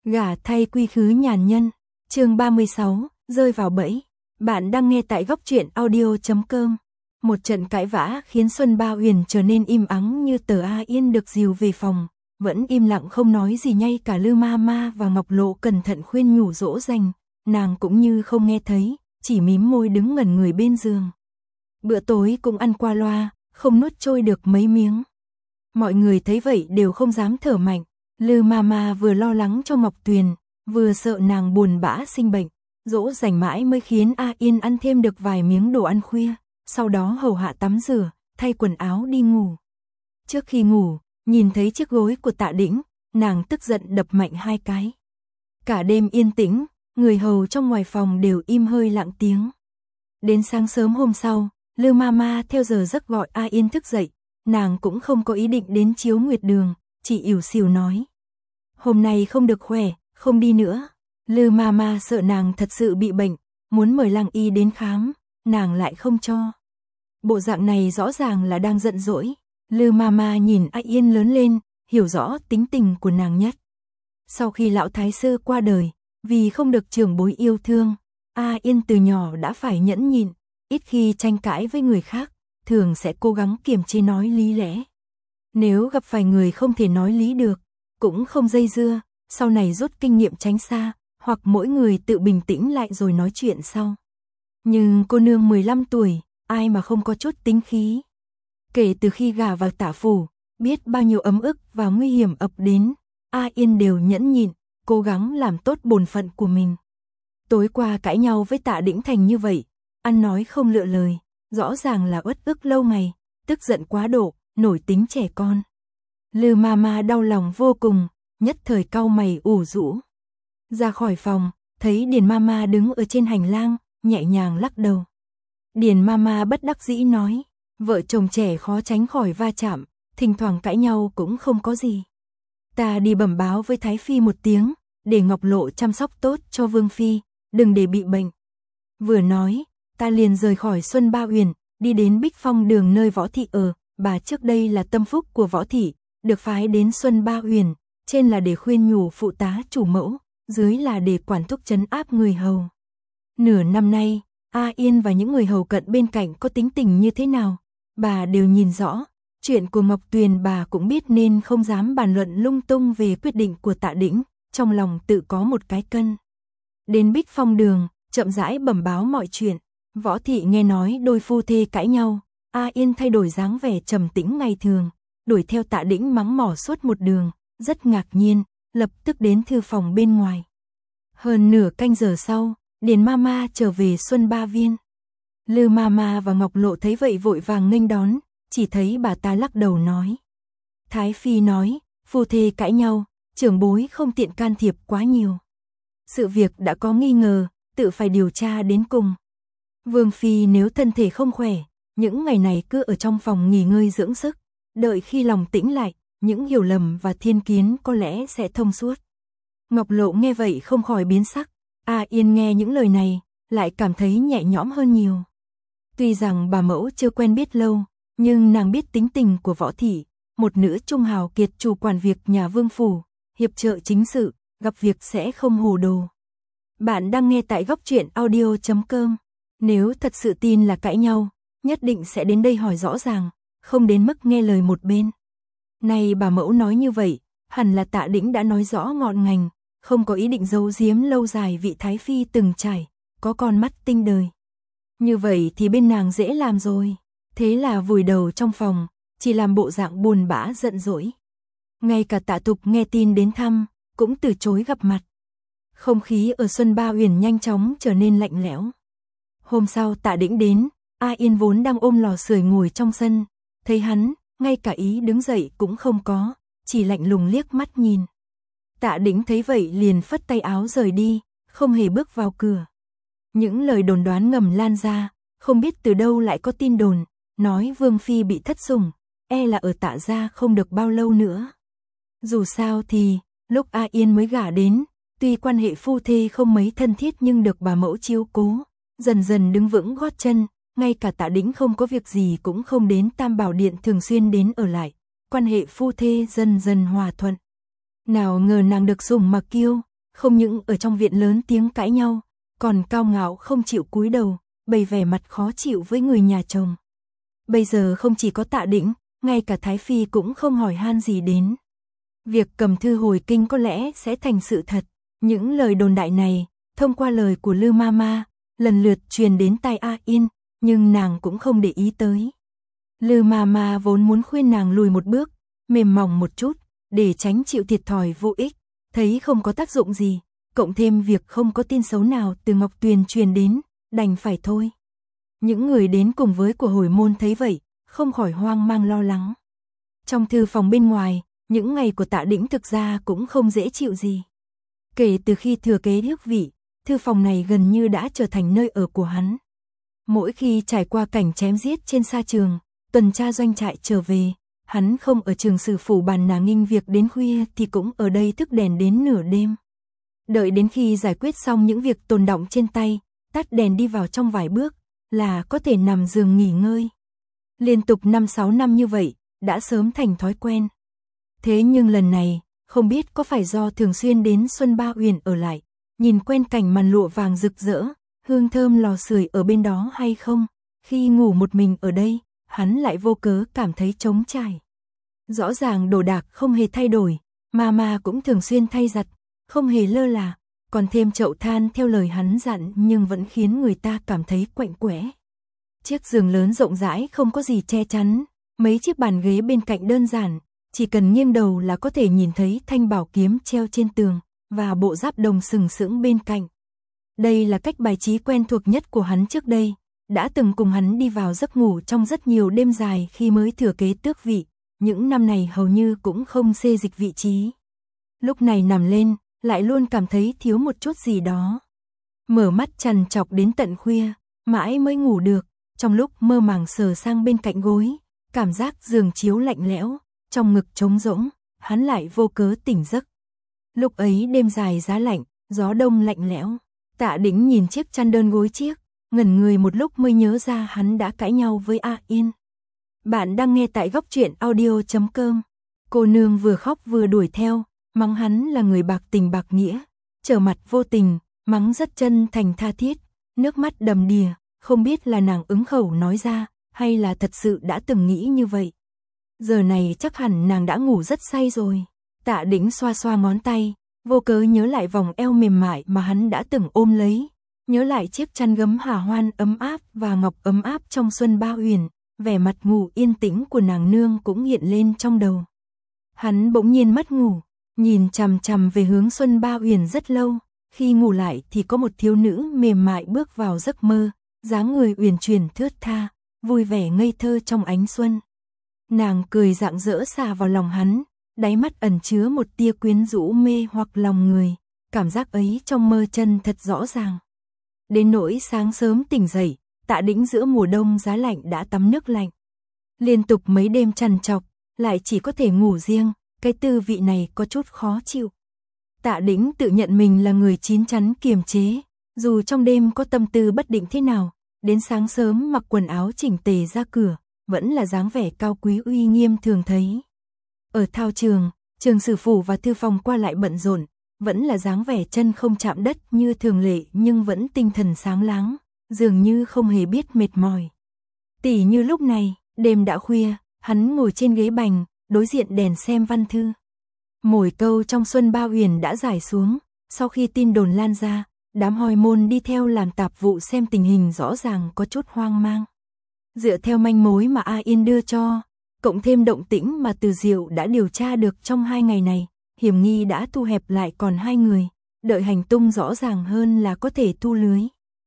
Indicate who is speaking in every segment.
Speaker 1: Gả thay quy khứ nhàn nhân, chương 36, rơi vào bẫy. Bạn đang nghe tại góc truyện audio.com. Một trận cãi vã khiến Xuân Ba Huyền trở nên im ắng như tờ. A Yên được dìu về phòng, vẫn im lặng không nói gì, ngay cả Lư Mama và Ngọc Lộ cẩn thận khuyên nhủ dỗ dành, nàng cũng như không nghe thấy, chỉ mím môi đứng ngẩn người bên giường. Bữa tối cũng ăn qua loa, không nuốt trôi được mấy miếng. Mọi người thấy vậy đều không dám thở mạnh. Lư Mama vừa lo lắng cho Ngọc Tuyền, vừa sợ nàng buồn bã sinh bệnh, dỗ dành mãi mới khiến A Yên ăn thêm được vài miếng đồ ăn khuya, sau đó hầu hạ tắm rửa, thay quần áo đi ngủ. Trước khi ngủ, nhìn thấy chiếc gối của Tạ Đĩnh, nàng tức giận đập mạnh 2 cái. Cả đêm yên tĩnh, người hầu trong ngoài phòng đều im hơi lặng tiếng. Đến sáng sớm hôm sau, Lư Mama theo giờ giấc gọi A Yên thức dậy, nàng cũng không có ý định đến chiếu nguyệt đường, chỉ ỉu xìu nói: "Hôm nay không được khỏe, không đi nữa." Lư Mama sợ nàng thật sự bị bệnh, muốn mời Lăng Y đến khám, nàng lại không cho. Bộ dạng này rõ ràng là đang giận dỗi. Lư Mama nhìn A Yên lớn lên, hiểu rõ tính tình của nàng nhất. Sau khi lão thái sư qua đời, vì không được trưởng bối yêu thương, A Yên từ nhỏ đã phải nhẫn nhịn, ít khi tranh cãi với người khác, thường sẽ cố gắng kiềm chế nói lý lẽ. Nếu gặp phải người không thể nói lý được, cũng không dây dưa, sau này rút kinh nghiệm tránh xa, hoặc mỗi người tự bình tĩnh lại rồi nói chuyện sau. Nhưng cô nương 15 tuổi, ai mà không có chút tính khí. Kể từ khi gả vào Tạ phủ, biết bao nhiêu ấm ức và nguy hiểm ập đến, A Yên đều nhẫn nhịn, cố gắng làm tốt bổn phận của mình. Tối qua cãi nhau với Tạ Đĩnh thành như vậy, ăn nói không lựa lời, rõ ràng là uất ức lâu ngày, tức giận quá độ, nổi tính trẻ con. Lư Mama đau lòng vô cùng, nhất thời cau mày ủ rũ. Ra khỏi phòng, thấy Điền Mama đứng ở trên hành lang, nhẹ nhàng lắc đầu. Điền Mama bất đắc dĩ nói, vợ chồng trẻ khó tránh khỏi va chạm, thỉnh thoảng cãi nhau cũng không có gì. Ta đi bẩm báo với Thái Phi một tiếng, để Ngọc Lộ chăm sóc tốt cho Vương Phi, đừng để bị bệnh. Vừa nói, ta liền rời khỏi Xuân Ba Huyền, đi đến Bích Phong đường nơi Võ Thị ở. Bà trước đây là tâm phúc của Võ Thị, được phái đến Xuân Ba Huyền, trên là để khuyên nhủ phụ tá chủ mẫu, dưới là để quản thúc trấn áp người hầu. Nửa năm nay, A Yên và những người hầu cận bên cạnh có tính tình như thế nào, bà đều nhìn rõ. Chuyện của Ngọc Tuyền bà cũng biết nên không dám bàn luận lung tung về quyết định của Tạ Đĩnh, trong lòng tự có một cái cân. Đến Bích Phong đường, chậm rãi bẩm báo mọi chuyện. Võ Thị nghe nói đôi phu thê cãi nhau, A Yên thay đổi dáng vẻ trầm tĩnh ngày thường, đuổi theo Tạ Đĩnh mắng mỏ suốt một đường, rất ngạc nhiên, lập tức đến thư phòng bên ngoài. Hơn nửa canh giờ sau, Điền Mama trở về Xuân Ba Viên. Lư Mama và Ngọc Lộ thấy vậy vội vàng nghênh đón, chỉ thấy bà ta lắc đầu nói: Thái Phi nói, phu thê cãi nhau, trưởng bối không tiện can thiệp quá nhiều. Sự việc đã có nghi ngờ, tự phải điều tra đến cùng. Vương Phi nếu thân thể không khỏe, những ngày này cứ ở trong phòng nghỉ ngơi dưỡng sức, đợi khi lòng tĩnh lại, những hiểu lầm và thiên kiến có lẽ sẽ thông suốt. Ngọc Lộ nghe vậy không khỏi biến sắc, A Yên nghe những lời này, lại cảm thấy nhẹ nhõm hơn nhiều. Tuy rằng bà mẫu chưa quen biết lâu, nhưng nàng biết tính tình của Võ Thị, một nữ trung hào kiệt chủ quản việc nhà vương phủ, hiệp trợ chính sự, gặp việc sẽ không hồ đồ. Bạn đang nghe tại góc truyện audio.com. Nếu thật sự tin là cãi nhau, nhất định sẽ đến đây hỏi rõ ràng, không đến mức nghe lời một bên. Này bà mẫu nói như vậy, hẳn là Tạ Đĩnh đã nói rõ ngọn ngành, không có ý định giấu giếm lâu dài vị Thái Phi từng trải, có con mắt tinh đời. Như vậy thì bên nàng dễ làm rồi, thế là vùi đầu trong phòng, chỉ làm bộ dạng buồn bã giận dỗi. Ngay cả Tạ Tục nghe tin đến thăm, cũng từ chối gặp mặt. Không khí ở Xuân Ba Huyền nhanh chóng trở nên lạnh lẽo. Hôm sau Tạ Đĩnh đến, A Yên vốn đang ôm lò sưởi ngồi trong sân, thấy hắn, ngay cả ý đứng dậy cũng không có, chỉ lạnh lùng liếc mắt nhìn. Tạ Đĩnh thấy vậy liền phất tay áo rời đi, không hề bước vào cửa. Những lời đồn đoán ngầm lan ra, không biết từ đâu lại có tin đồn, nói Vương Phi bị thất sủng, là ở Tạ gia không được bao lâu nữa. Dù sao thì, lúc A Yên mới gả đến, tuy quan hệ phu thê không mấy thân thiết nhưng được bà mẫu chiếu cố, dần dần đứng vững gót chân, ngay cả Tạ Đĩnh không có việc gì cũng không đến Tam Bảo Điện thường xuyên đến ở lại, quan hệ phu thê dần dần hòa thuận. Nào ngờ nàng được sủng mà kiêu, không những ở trong viện lớn tiếng cãi nhau, còn cao ngạo không chịu cúi đầu, bày vẻ mặt khó chịu với người nhà chồng. Bây giờ không chỉ có Tạ Đĩnh, ngay cả Thái Phi cũng không hỏi han gì đến. Việc cầm thư hồi kinh có lẽ sẽ thành sự thật. Những lời đồn đại này, thông qua lời của Lư Mama, lần lượt truyền đến tai A Yên, nhưng nàng cũng không để ý tới. Lư Mama vốn muốn khuyên nàng lùi một bước, mềm mỏng một chút, để tránh chịu thiệt thòi vô ích, thấy không có tác dụng gì, cộng thêm việc không có tin xấu nào từ Ngọc Tuyền truyền đến, đành phải thôi. Những người đến cùng với của hồi môn thấy vậy, không khỏi hoang mang lo lắng. Trong thư phòng bên ngoài, những ngày của Tạ Đĩnh thực ra cũng không dễ chịu gì. Kể từ khi thừa kế tước vị, thư phòng này gần như đã trở thành nơi ở của hắn. Mỗi khi trải qua cảnh chém giết trên sa trường, tuần tra doanh trại trở về, hắn không ở Trường Sử phủ bàn nà nghinh việc đến khuya thì cũng ở đây thức đèn đến nửa đêm. Đợi đến khi giải quyết xong những việc tồn đọng trên tay, tắt đèn đi vào trong vài bước, là có thể nằm giường nghỉ ngơi. Liên tục 5-6 năm như vậy, đã sớm thành thói quen. Thế nhưng lần này, không biết có phải do thường xuyên đến Xuân Ba Uyển ở lại, nhìn quen cảnh màn lụa vàng rực rỡ, hương thơm lò sưởi ở bên đó hay không, khi ngủ một mình ở đây, hắn lại vô cớ cảm thấy trống trải. Rõ ràng đồ đạc không hề thay đổi, Mama cũng thường xuyên thay giặt, không hề lơ là, còn thêm chậu than theo lời hắn dặn nhưng vẫn khiến người ta cảm thấy quạnh quẽ. Chiếc giường lớn rộng rãi không có gì che chắn, mấy chiếc bàn ghế bên cạnh đơn giản, chỉ cần nghiêng đầu là có thể nhìn thấy thanh bảo kiếm treo trên tường, và bộ giáp đồng sừng sững bên cạnh. Đây là cách bài trí quen thuộc nhất của hắn trước đây, đã từng cùng hắn đi vào giấc ngủ trong rất nhiều đêm dài khi mới thừa kế tước vị, những năm này hầu như cũng không xê dịch vị trí. Lúc này nằm lên, lại luôn cảm thấy thiếu một chút gì đó. Mở mắt trằn trọc đến tận khuya, mãi mới ngủ được, trong lúc mơ màng sờ sang bên cạnh gối, cảm giác giường chiếu lạnh lẽo, trong ngực trống rỗng, hắn lại vô cớ tỉnh giấc. Lúc ấy đêm dài giá lạnh, gió đông lạnh lẽo, Tạ Đĩnh nhìn chiếc chăn đơn gối chiếc, ngẩn người một lúc mới nhớ ra hắn đã cãi nhau với A Yên. Bạn đang nghe tại Góc Truyện Audio.com. Cô nương vừa khóc vừa đuổi theo, mắng hắn là người bạc tình bạc nghĩa, trở mặt vô tình, mắng rất chân thành tha thiết, nước mắt đầm đìa, không biết là nàng ứng khẩu nói ra, hay là thật sự đã từng nghĩ như vậy. Giờ này chắc hẳn nàng đã ngủ rất say rồi. Tạ Đĩnh xoa xoa ngón tay, vô cớ nhớ lại vòng eo mềm mại mà hắn đã từng ôm lấy, nhớ lại chiếc chăn gấm hà hoan ấm áp và ngọc ấm áp trong Xuân Ba Uyển, vẻ mặt ngủ yên tĩnh của nàng nương cũng hiện lên trong đầu. Hắn bỗng nhiên mất ngủ, nhìn chằm chằm về hướng Xuân Ba Uyển rất lâu, khi ngủ lại thì có một thiếu nữ mềm mại bước vào giấc mơ, dáng người uyển chuyển thướt tha, vui vẻ ngây thơ trong ánh xuân. Nàng cười rạng rỡ xà vào lòng hắn, đáy mắt ẩn chứa một tia quyến rũ mê hoặc lòng người, cảm giác ấy trong mơ chân thật rõ ràng. Đến nỗi sáng sớm tỉnh dậy, Tạ Đĩnh giữa mùa đông giá lạnh đã tắm nước lạnh. Liên tục mấy đêm trằn trọc, lại chỉ có thể ngủ riêng, cái tư vị này có chút khó chịu. Tạ Đĩnh tự nhận mình là người chín chắn kiềm chế, dù trong đêm có tâm tư bất định thế nào, đến sáng sớm mặc quần áo chỉnh tề ra cửa, vẫn là dáng vẻ cao quý uy nghiêm thường thấy. Ở thao trường, Trường Sử phủ và thư phòng qua lại bận rộn, vẫn là dáng vẻ chân không chạm đất như thường lệ nhưng vẫn tinh thần sáng láng, dường như không hề biết mệt mỏi. Tỉ như lúc này, đêm đã khuya, hắn ngồi trên ghế bành, đối diện đèn xem văn thư. Mồi câu trong Xuân Ba Uyển đã giải xuống, sau khi tin đồn lan ra, đám hồi môn đi theo làm tạp vụ xem tình hình rõ ràng có chút hoang mang. Dựa theo manh mối mà A Yên đưa cho, cộng thêm động tĩnh mà Từ Diệu đã điều tra được trong 2 ngày này, hiểm nghi đã thu hẹp lại còn 2 người, đợi hành tung rõ ràng hơn là có thể thu lưới.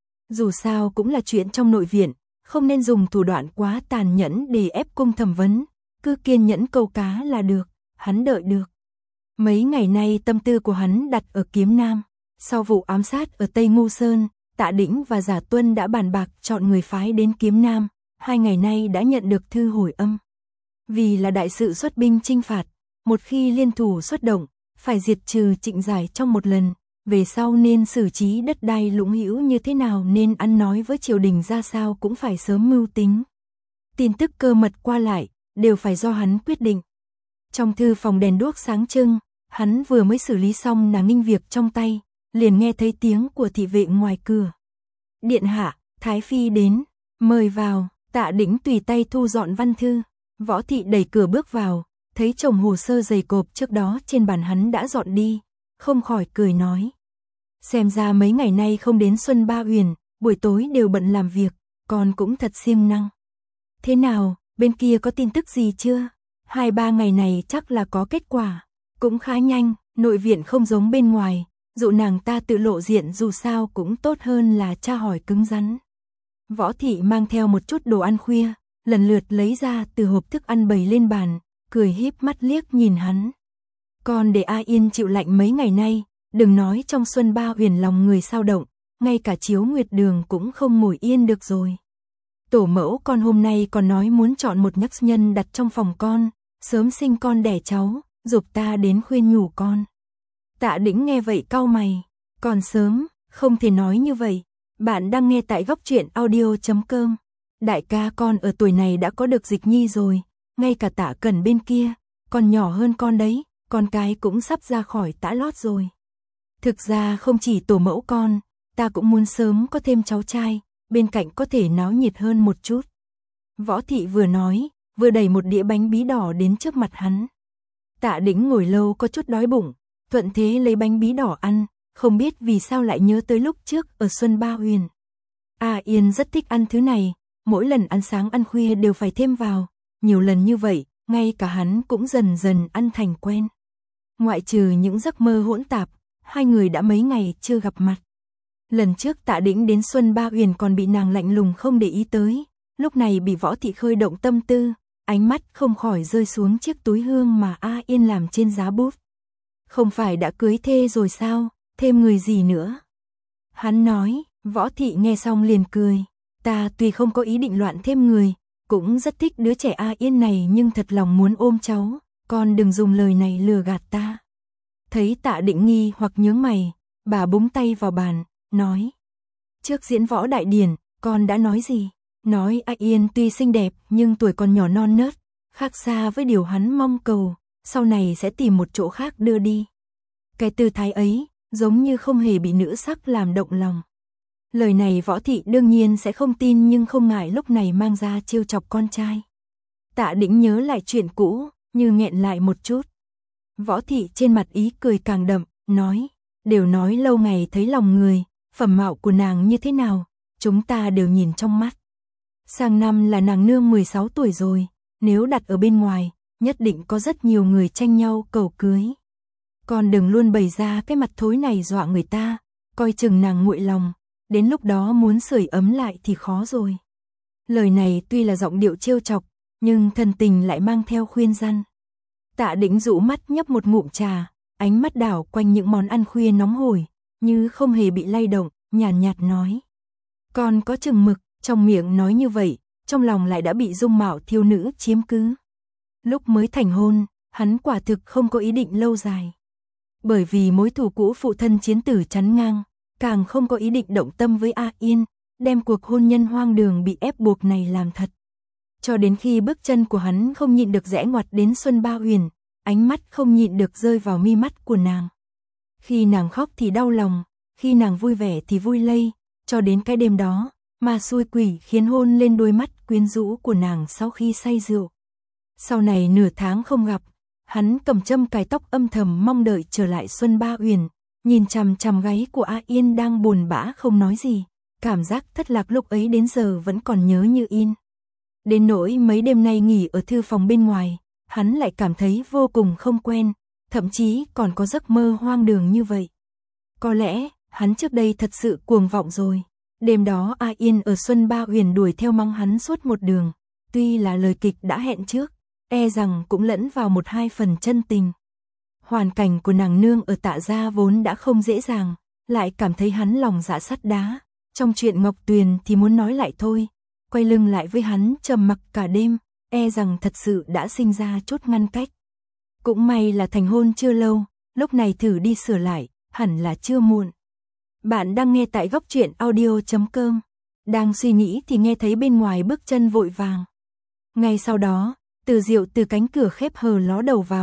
Speaker 1: Dù sao cũng là chuyện trong nội viện, không nên dùng thủ đoạn quá tàn nhẫn để ép cung thẩm vấn, cứ kiên nhẫn câu cá là được, hắn đợi được. Mấy ngày nay tâm tư của hắn đặt ở Kiếm Nam, sau vụ ám sát ở Tây Ngu Sơn, Tạ Đĩnh và Giả Tuân đã bàn bạc chọn người phái đến Kiếm Nam, 2 ngày nay đã nhận được thư hồi âm. Vì là đại sự xuất binh chinh phạt, một khi liên thủ xuất động, phải diệt trừ Trịnh Giải trong một lần, về sau nên xử trí đất đai lũng hữu như thế nào, nên ăn nói với triều đình ra sao cũng phải sớm mưu tính. Tin tức cơ mật qua lại, đều phải do hắn quyết định. Trong thư phòng đèn đuốc sáng trưng, Hắn vừa mới xử lý xong nàng Ninh việc trong tay, liền nghe thấy tiếng của thị vệ ngoài cửa. Điện hạ, Thái Phi đến, mời vào. Tạ Đĩnh tùy tay thu dọn văn thư. Võ thị đẩy cửa bước vào, thấy chồng hồ sơ dày cộp trước đó trên bàn hắn đã dọn đi, không khỏi cười nói. Xem ra mấy ngày nay không đến Xuân Ba Uyển, buổi tối đều bận làm việc, con cũng thật siêng năng. Thế nào, bên kia có tin tức gì chưa? 2-3 ngày này chắc là có kết quả. Cũng khá nhanh, nội viện không giống bên ngoài, dụ nàng ta tự lộ diện dù sao cũng tốt hơn là tra hỏi cứng rắn. Võ thị mang theo một chút đồ ăn khuya, lần lượt lấy ra từ hộp thức ăn bày lên bàn, cười híp mắt liếc nhìn hắn. Con để A Yên chịu lạnh mấy ngày nay, đừng nói trong Xuân Ba Uyển lòng người sao động, ngay cả chiếu nguyệt đường cũng không ngồi yên được rồi. Tổ mẫu con hôm nay còn nói muốn chọn một nhắc nhân đặt trong phòng con, sớm sinh con đẻ cháu, giục ta đến khuyên nhủ con. Tạ Đĩnh nghe vậy cau mày, còn sớm, không thể nói như vậy. Bạn đang nghe tại góc truyện audio.com. Đại ca con ở tuổi này đã có được dịch nhi rồi, ngay cả Tạ Cẩn bên kia, còn nhỏ hơn con đấy, con cái cũng sắp ra khỏi tã lót rồi. Thực ra không chỉ tổ mẫu con, ta cũng muốn sớm có thêm cháu trai, bên cạnh có thể náo nhiệt hơn một chút. Võ thị vừa nói, vừa đẩy một đĩa bánh bí đỏ đến trước mặt hắn. Tạ Đĩnh ngồi lâu có chút đói bụng, thuận thế lấy bánh bí đỏ ăn, không biết vì sao lại nhớ tới lúc trước ở Xuân Ba Uyển. A Yên rất thích ăn thứ này, mỗi lần ăn sáng ăn khuya đều phải thêm vào, nhiều lần như vậy, ngay cả hắn cũng dần dần ăn thành quen. Ngoại trừ những giấc mơ hỗn tạp, hai người đã mấy ngày chưa gặp mặt. Lần trước Tạ Đĩnh đến Xuân Ba Uyển còn bị nàng lạnh lùng không để ý tới, lúc này bị Võ thị khơi động tâm tư, ánh mắt không khỏi rơi xuống chiếc túi hương mà A Yên làm trên giá bút. Không phải đã cưới thê rồi sao, thêm người gì nữa? Hắn nói. Võ thị nghe xong liền cười, ta tuy không có ý định loạn thêm người, cũng rất thích đứa trẻ A Yên này nhưng thật lòng muốn ôm cháu, con đừng dùng lời này lừa gạt ta. Thấy Tạ Đĩnh nghi hoặc nhướng mày, bà búng tay vào bàn, nói. Trước diễn võ đại điển, con đã nói gì? Nói A Yên tuy xinh đẹp nhưng tuổi còn nhỏ non nớt, khác xa với điều hắn mong cầu, sau này sẽ tìm một chỗ khác đưa đi. Cái tư thái ấy, giống như không hề bị nữ sắc làm động lòng. Lời này Võ thị đương nhiên sẽ không tin nhưng không ngại lúc này mang ra trêu chọc con trai. Tạ Đĩnh nhớ lại chuyện cũ, như nghẹn lại một chút. Võ thị trên mặt ý cười càng đậm, nói, đều nói lâu ngày thấy lòng người, phẩm mạo của nàng như thế nào, chúng ta đều nhìn trong mắt. Sang năm là nàng nương 16 tuổi rồi, nếu đặt ở bên ngoài, nhất định có rất nhiều người tranh nhau cầu cưới. Con đừng luôn bày ra cái mặt thối này dọa người ta, coi chừng nàng nguội lòng. Đến lúc đó muốn sưởi ấm lại thì khó rồi. Lời này tuy là giọng điệu trêu chọc, nhưng thần tình lại mang theo khuyên răn. Tạ Đĩnh dụ mắt nhấp một ngụm trà, ánh mắt đảo quanh những món ăn khuya nóng hổi, như không hề bị lay động, nhàn nhạt nói. Con có chừng mực, trong miệng nói như vậy, trong lòng lại đã bị dung mạo thiếu nữ chiếm cứ. Lúc mới thành hôn, hắn quả thực không có ý định lâu dài. Bởi vì mối thù cũ phụ thân chiến tử chắn ngang, càng không có ý định động tâm với A Yên, đem cuộc hôn nhân hoang đường bị ép buộc này làm thật. Cho đến khi bước chân của hắn không nhịn được rẽ ngoặt đến Xuân Ba Uyển, ánh mắt không nhịn được rơi vào mi mắt của nàng. Khi nàng khóc thì đau lòng, khi nàng vui vẻ thì vui lây, cho đến cái đêm đó, ma xui quỷ khiến hôn lên đôi mắt quyến rũ của nàng sau khi say rượu. Sau này nửa tháng không gặp, hắn cầm châm cài tóc âm thầm mong đợi trở lại Xuân Ba Uyển. Nhìn chằm chằm gáy của A Yên đang buồn bã không nói gì, cảm giác thất lạc lúc ấy đến giờ vẫn còn nhớ như in. Đến nỗi mấy đêm nay nghỉ ở thư phòng bên ngoài, hắn lại cảm thấy vô cùng không quen, thậm chí còn có giấc mơ hoang đường như vậy. Có lẽ, hắn trước đây thật sự cuồng vọng rồi. Đêm đó A Yên ở Xuân Ba Uyển đuổi theo mắng hắn suốt một đường, tuy là lời kịch đã hẹn trước, e rằng cũng lẫn vào 1-2 phần chân tình. Hoàn cảnh của nàng nương ở Tạ gia vốn đã không dễ dàng, lại cảm thấy hắn lòng dạ sắt đá, trong chuyện Ngọc Tuyền thì muốn nói lại thôi, quay lưng lại với hắn trầm mặc cả đêm, e rằng thật sự đã sinh ra chút ngăn cách. Cũng may là thành hôn chưa lâu, lúc này thử đi sửa lại, hẳn là chưa muộn. Bạn đang nghe tại góc truyện audio.com. Đang suy nghĩ thì nghe thấy bên ngoài bước chân vội vàng. Ngay sau đó, Từ Diệu từ cánh cửa khép hờ ló đầu vào,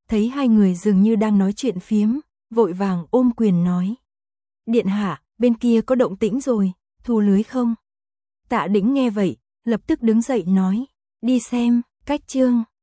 Speaker 1: thấy hai người dường như đang nói chuyện phiếm, vội vàng ôm quyền nói. Điện hạ, bên kia có động tĩnh rồi, thu lưới không? Tạ Đĩnh nghe vậy, lập tức đứng dậy nói, đi xem, cách chương